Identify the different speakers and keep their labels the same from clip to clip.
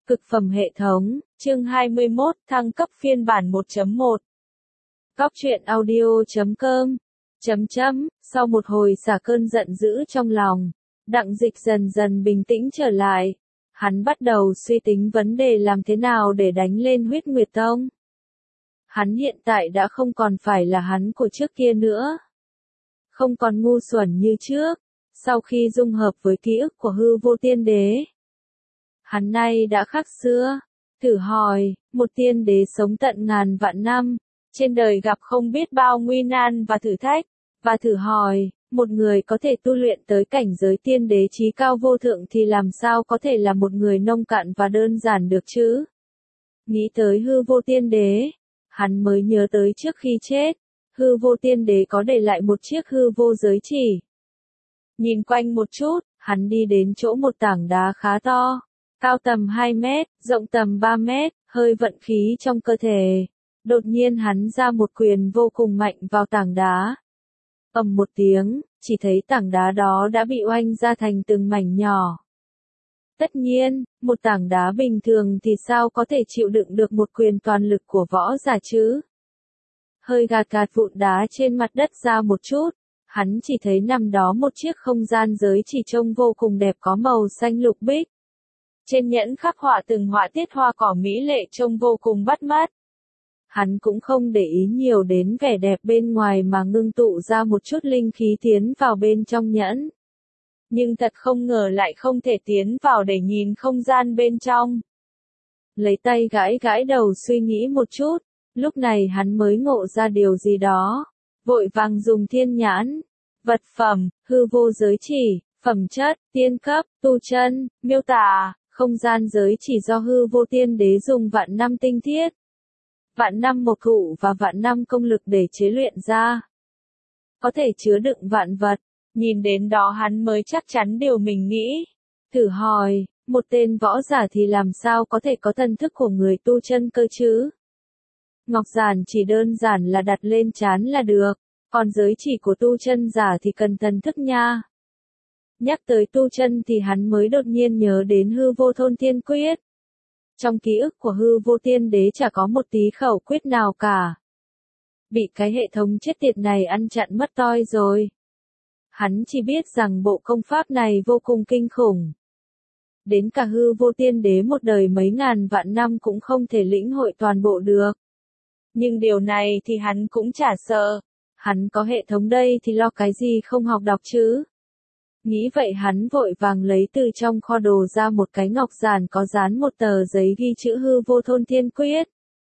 Speaker 1: Cực phẩm hệ thống, chương 21, thăng cấp phiên bản 1.1. Góc truyện audio.com. Sau một hồi xả cơn giận dữ trong lòng, Đặng Dịch dần dần bình tĩnh trở lại. Hắn bắt đầu suy tính vấn đề làm thế nào để đánh lên Huyết Nguyệt Tông. Hắn hiện tại đã không còn phải là hắn của trước kia nữa. Không còn ngu xuẩn như trước, sau khi dung hợp với ký ức của hư vô tiên đế. Hắn nay đã khác xưa. Thử hỏi, một tiên đế sống tận ngàn vạn năm, trên đời gặp không biết bao nguy nan và thử thách. Và thử hỏi, một người có thể tu luyện tới cảnh giới tiên đế chí cao vô thượng thì làm sao có thể là một người nông cạn và đơn giản được chứ? Nghĩ tới hư vô tiên đế, hắn mới nhớ tới trước khi chết, hư vô tiên đế có để lại một chiếc hư vô giới chỉ. Nhìn quanh một chút, hắn đi đến chỗ một tảng đá khá to, cao tầm 2 mét, rộng tầm 3 mét, hơi vận khí trong cơ thể. Đột nhiên hắn ra một quyền vô cùng mạnh vào tảng đá. Ầm một tiếng, chỉ thấy tảng đá đó đã bị oanh ra thành từng mảnh nhỏ. Tất nhiên, một tảng đá bình thường thì sao có thể chịu đựng được một quyền toàn lực của võ giả chứ? Hơi gạt vụn đá trên mặt đất ra một chút, hắn chỉ thấy nằm đó một chiếc không gian giới chỉ trông vô cùng đẹp có màu xanh lục bích. Trên nhẫn khắc họa từng họa tiết hoa cỏ mỹ lệ trông vô cùng bắt mắt. Hắn cũng không để ý nhiều đến vẻ đẹp bên ngoài mà ngưng tụ ra một chút linh khí tiến vào bên trong nhẫn. Nhưng thật không ngờ lại không thể tiến vào để nhìn không gian bên trong. Lấy tay gãi đầu suy nghĩ một chút, lúc này hắn mới ngộ ra điều gì đó. Vội vàng dùng thiên nhãn, vật phẩm, hư vô giới chỉ, phẩm chất, tiên cấp, tu chân, miêu tả, không gian giới chỉ do hư vô tiên đế dùng vạn năm tinh thiết, vạn năm mộc thụ và vạn năm công lực để chế luyện ra. Có thể chứa đựng vạn vật, nhìn đến đó hắn mới chắc chắn điều mình nghĩ. Thử hỏi, một tên võ giả thì làm sao có thể có thần thức của người tu chân cơ chứ? Ngọc giản chỉ đơn giản là đặt lên trán là được, còn giới chỉ của tu chân giả thì cần thần thức nha. Nhắc tới tu chân thì hắn mới đột nhiên nhớ đến hư vô thôn thiên quyết. Trong ký ức của hư vô tiên đế chả có một tí khẩu quyết nào cả. Bị cái hệ thống chết tiệt này ăn chặn mất toi rồi. Hắn chỉ biết rằng bộ công pháp này vô cùng kinh khủng. Đến cả hư vô tiên đế một đời mấy ngàn vạn năm cũng không thể lĩnh hội toàn bộ được. Nhưng điều này thì hắn cũng chả sợ. Hắn có hệ thống đây thì lo cái gì không học đọc chứ. Nghĩ vậy hắn vội vàng lấy từ trong kho đồ ra một cái ngọc giản có dán một tờ giấy ghi chữ hư vô thôn thiên quyết.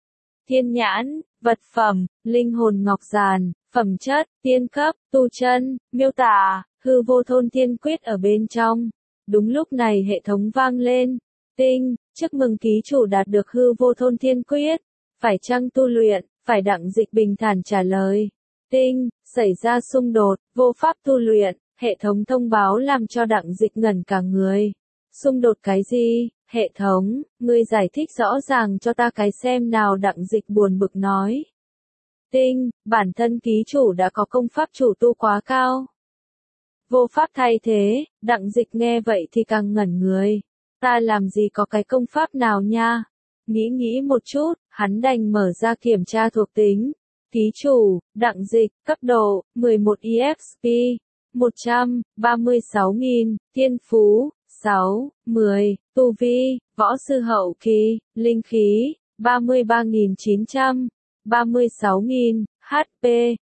Speaker 1: Thiên nhãn, vật phẩm, linh hồn ngọc giản, phẩm chất, tiên cấp, tu chân, miêu tả, hư vô thôn thiên quyết ở bên trong. Đúng lúc này hệ thống vang lên. Tinh, chúc mừng ký chủ đạt được hư vô thôn thiên quyết. Phải chăng tu luyện, phải Đặng Dịch bình thản trả lời. Tinh, xảy ra xung đột, vô pháp tu luyện. Hệ thống thông báo làm cho Đặng Dịch ngẩn cả người. Xung đột cái gì? Hệ thống, ngươi giải thích rõ ràng cho ta cái xem nào. Đặng Dịch buồn bực nói. Tinh, bản thân ký chủ đã có công pháp chủ tu quá cao. Vô pháp thay thế. Đặng Dịch nghe vậy thì càng ngẩn người. Ta làm gì có cái công pháp nào nha? Nghĩ một chút, hắn đành mở ra kiểm tra thuộc tính. Ký chủ, Đặng Dịch, cấp độ, 11 EXP. 136.000, thiên phú, 6, 10, tu vi, võ sư hậu kỳ, linh khí, 33.900, 36.000, HP,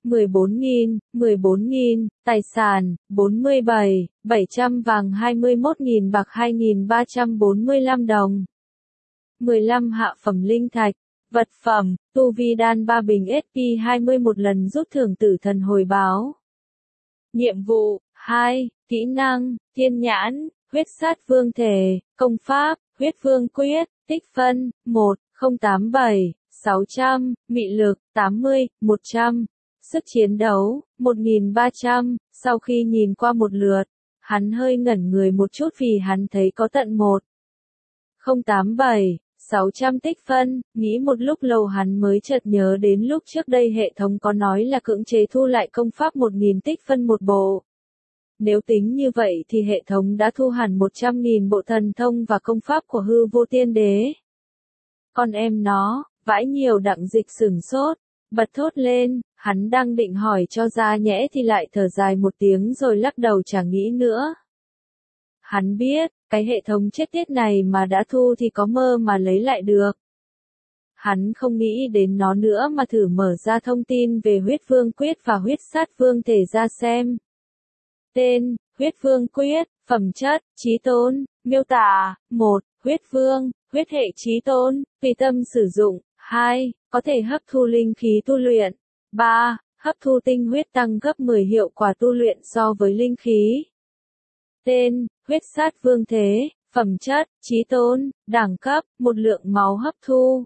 Speaker 1: 14.000, tài sản, 47, 700 vàng 21.000 bạc 2.345 đồng. 15 hạ phẩm linh thạch, vật phẩm, tu vi đan 3 bình SP 21 lần rút thưởng tử thần hồi báo. Nhiệm vụ, 2, kỹ năng, thiên nhãn, huyết sát vương thể, công pháp, huyết vương quyết, tích phân, 1, 087, 600, mị lực, 80, 100, sức chiến đấu, 1.300, sau khi nhìn qua một lượt, hắn hơi ngẩn người một chút vì hắn thấy có tận 1, 087, 600 tích phân, nghĩ một lúc lâu hắn mới chợt nhớ đến lúc trước đây hệ thống có nói là cưỡng chế thu lại công pháp 1.000 tích phân một bộ. Nếu tính như vậy thì hệ thống đã thu hẳn 100.000 bộ thần thông và công pháp của hư vô tiên đế. Con em nó, vãi nhiều. Đặng Dịch sửng sốt, bật thốt lên, hắn đang định hỏi cho ra nhẽ thì lại thở dài một tiếng rồi lắc đầu chẳng nghĩ nữa. Hắn biết, cái hệ thống chết tiết này mà đã thu thì có mơ mà lấy lại được. Hắn không nghĩ đến nó nữa mà thử mở ra thông tin về huyết vương quyết và huyết sát vương thể ra xem. Tên, huyết vương quyết, phẩm chất, chí tôn, miêu tả, 1. Huyết vương, huyết hệ chí tôn, tùy tâm sử dụng, 2. Có thể hấp thu linh khí tu luyện, 3. Hấp thu tinh huyết tăng gấp 10 hiệu quả tu luyện so với linh khí. Tên, huyết sát vương thế, phẩm chất, chí tôn, đẳng cấp, một lượng máu hấp thu.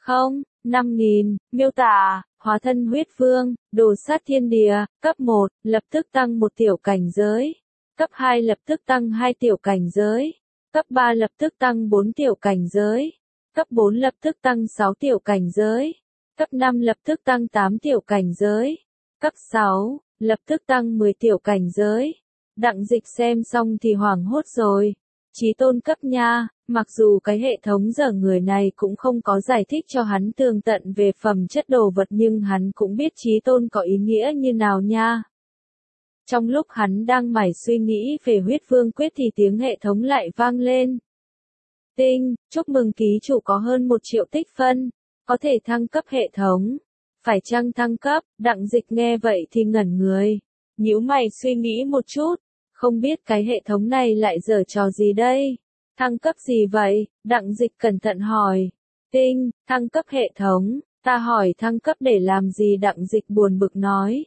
Speaker 1: 5.000, miêu tả, hóa thân huyết vương, đồ sát thiên địa, cấp 1, lập tức tăng 1 tiểu cảnh giới. Cấp 2 lập tức tăng 2 tiểu cảnh giới. Cấp 3 lập tức tăng 4 tiểu cảnh giới. Cấp 4 lập tức tăng 6 tiểu cảnh giới. Cấp 5 lập tức tăng 8 tiểu cảnh giới. Cấp 6, lập tức tăng 10 tiểu cảnh giới. Đặng Dịch xem xong thì hoảng hốt rồi. Chí tôn cấp nha, mặc dù cái hệ thống dở người này cũng không có giải thích cho hắn tường tận về phẩm chất đồ vật nhưng hắn cũng biết chí tôn có ý nghĩa như nào nha. Trong lúc hắn đang mải suy nghĩ về huyết vương quyết thì tiếng hệ thống lại vang lên. Tinh, chúc mừng ký chủ có hơn 1 triệu tích phân, có thể thăng cấp hệ thống. Phải chăng thăng cấp? Đặng Dịch nghe vậy thì ngẩn người, nhíu mày suy nghĩ một chút, không biết cái hệ thống này lại giở trò gì đây? Thăng cấp gì vậy? Đặng Dịch cẩn thận hỏi. Tinh, thăng cấp hệ thống, ta hỏi thăng cấp để làm gì? Đặng Dịch buồn bực nói.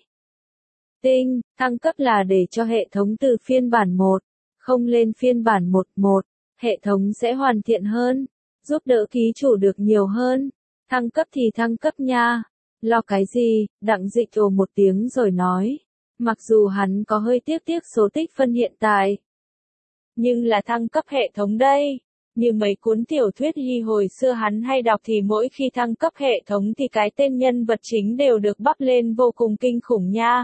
Speaker 1: Tinh, thăng cấp là để cho hệ thống từ phiên bản 1, không lên phiên bản 1.1, hệ thống sẽ hoàn thiện hơn, giúp đỡ ký chủ được nhiều hơn. Thăng cấp thì thăng cấp nha. Lo cái gì? Đặng Dịch ồ một tiếng rồi nói. Mặc dù hắn có hơi tiếc số tích phân hiện tại, nhưng là thăng cấp hệ thống đây. Như mấy cuốn tiểu thuyết hy hồi xưa hắn hay đọc thì mỗi khi thăng cấp hệ thống thì cái tên nhân vật chính đều được bắp lên vô cùng kinh khủng nha.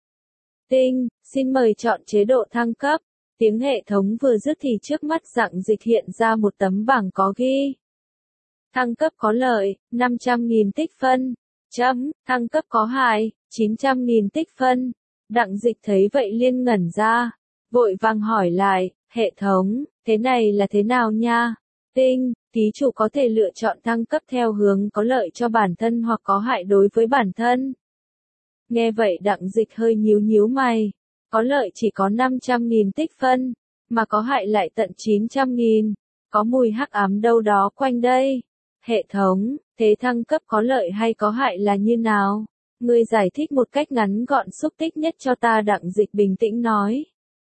Speaker 1: Tinh, xin mời chọn chế độ thăng cấp. Tiếng hệ thống vừa dứt thì trước mắt Đặng Dịch hiện ra một tấm bảng có ghi. Thăng cấp có lợi, 500.000 tích phân. Thăng cấp có hại, 900.000 tích phân. Đặng Dịch thấy vậy liên ngẩn ra, vội vàng hỏi lại, hệ thống, thế này là thế nào nha? Tinh, ký chủ có thể lựa chọn thăng cấp theo hướng có lợi cho bản thân hoặc có hại đối với bản thân. Nghe vậy Đặng Dịch hơi nhíu mày, có lợi chỉ có 500.000 tích phân, mà có hại lại tận 900.000, có mùi hắc ám đâu đó quanh đây. Hệ thống, thế thăng cấp có lợi hay có hại là như nào? Ngươi giải thích một cách ngắn gọn xúc tích nhất cho ta. Đặng Dịch bình tĩnh nói.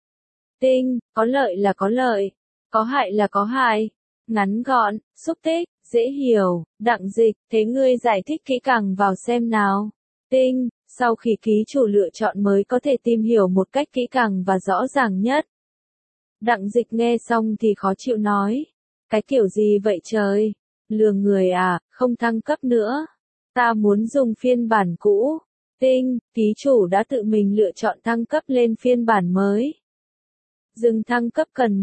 Speaker 1: Tinh, có lợi là có lợi, có hại là có hại. Ngắn gọn, xúc tích, dễ hiểu. Đặng Dịch, thế ngươi giải thích kỹ càng vào xem nào. Tinh, sau khi ký chủ lựa chọn mới có thể tìm hiểu một cách kỹ càng và rõ ràng nhất. Đặng Dịch nghe xong thì khó chịu nói. Cái kiểu gì vậy trời? Lừa người à, không thăng cấp nữa. Ta muốn dùng phiên bản cũ. Tinh, ký chủ đã tự mình lựa chọn thăng cấp lên phiên bản mới. Dừng thăng cấp cần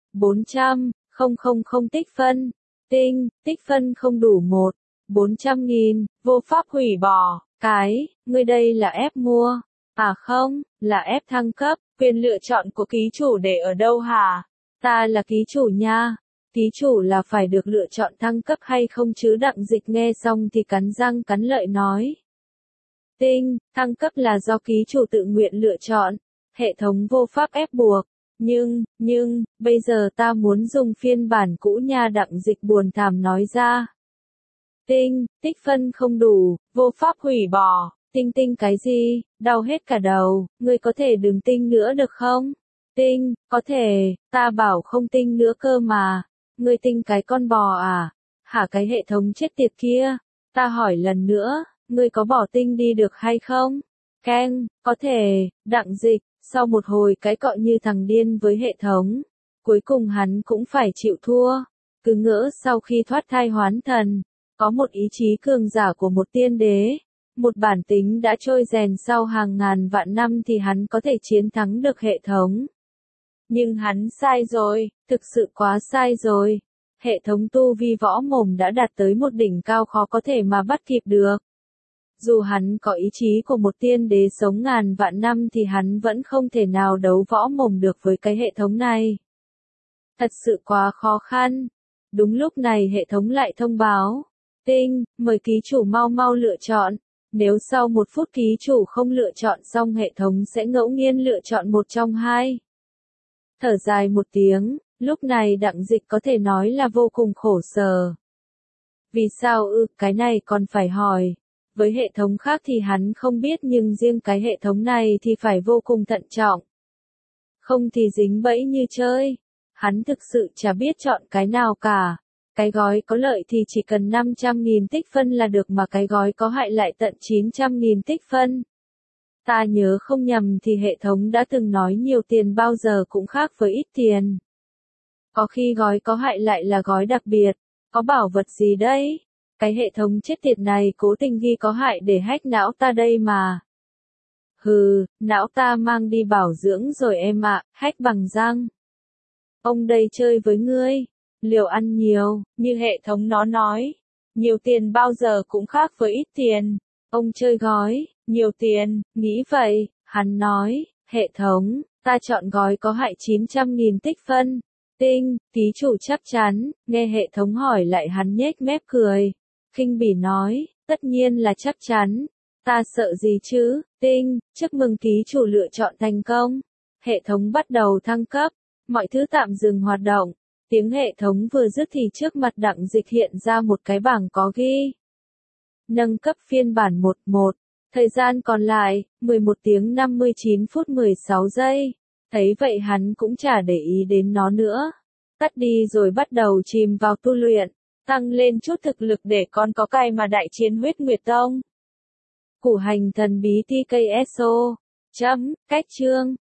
Speaker 1: 1.400.000 tích phân. Tinh, tích phân không đủ 1.400.000, vô pháp hủy bỏ. Cái, ngươi đây là ép mua. À không, là ép thăng cấp. Quyền lựa chọn của ký chủ để ở đâu hả? Ta là ký chủ nha. Ký chủ là phải được lựa chọn thăng cấp hay không chứ? Đặng Dịch nghe xong thì cắn răng cắn lợi nói. Tinh, thăng cấp là do ký chủ tự nguyện lựa chọn. Hệ thống vô pháp ép buộc. Nhưng, bây giờ ta muốn dùng phiên bản cũ nha. Đặng Dịch buồn thảm nói ra. Tinh, tích phân không đủ, vô pháp hủy bỏ. Tinh cái gì? Đau hết cả đầu, ngươi có thể đừng tinh nữa được không? Tinh, có thể, ta bảo không tinh nữa cơ mà. Ngươi tinh cái con bò à? Hả cái hệ thống chết tiệt kia? Ta hỏi lần nữa, ngươi có bỏ tinh đi được hay không? Keng, có thể. Đặng Dịch, sau một hồi cái cọ như thằng điên với hệ thống, cuối cùng hắn cũng phải chịu thua. Cứ ngỡ sau khi thoát thai hoán thần, có một ý chí cường giả của một tiên đế, một bản tính đã trôi rèn sau hàng ngàn vạn năm thì hắn có thể chiến thắng được hệ thống. Nhưng hắn sai rồi, thực sự quá sai rồi. Hệ thống tu vi võ mồm đã đạt tới một đỉnh cao khó có thể mà bắt kịp được. Dù hắn có ý chí của một tiên đế sống ngàn vạn năm thì hắn vẫn không thể nào đấu võ mồm được với cái hệ thống này. Thật sự quá khó khăn. Đúng lúc này hệ thống lại thông báo. Tinh, mời ký chủ mau mau lựa chọn. Nếu sau 1 phút ký chủ không lựa chọn xong hệ thống sẽ ngẫu nhiên lựa chọn một trong hai. Thở dài một tiếng, lúc này Đặng Dịch có thể nói là vô cùng khổ sở. Vì sao cái này còn phải hỏi. Với hệ thống khác thì hắn không biết nhưng riêng cái hệ thống này thì phải vô cùng thận trọng. Không thì dính bẫy như chơi. Hắn thực sự chả biết chọn cái nào cả. Cái gói có lợi thì chỉ cần 500.000 tích phân là được mà cái gói có hại lại tận 900.000 tích phân. Ta nhớ không nhầm thì hệ thống đã từng nói nhiều tiền bao giờ cũng khác với ít tiền. Có khi gói có hại lại là gói đặc biệt, có bảo vật gì đấy? Cái hệ thống chết tiệt này cố tình ghi có hại để hack não ta đây mà. Hừ, não ta mang đi bảo dưỡng rồi em ạ, hack bằng răng. Ông đây chơi với ngươi, liều ăn nhiều, như hệ thống nó nói. Nhiều tiền bao giờ cũng khác với ít tiền. Ông chơi gói, nhiều tiền, nghĩ vậy, hắn nói, hệ thống, ta chọn gói có hại 900.000 tích phân. Tinh, ký chủ chắc chắn, nghe hệ thống hỏi lại hắn nhếch mép cười. Khinh bỉ nói, tất nhiên là chắc chắn. Ta sợ gì chứ, Tinh, chúc mừng ký chủ lựa chọn thành công. Hệ thống bắt đầu thăng cấp, mọi thứ tạm dừng hoạt động. Tiếng hệ thống vừa dứt thì trước mặt Đặng Dịch hiện ra một cái bảng có ghi. Nâng cấp phiên bản 1.1. Thời gian còn lại, 11 tiếng 59 phút 16 giây. Thấy vậy hắn cũng chả để ý đến nó nữa. Tắt đi rồi bắt đầu chìm vào tu luyện. Tăng lên chút thực lực để con có cái mà đại chiến huyết nguyệt tông. Củ hành thần bí TKSO. Cách chương.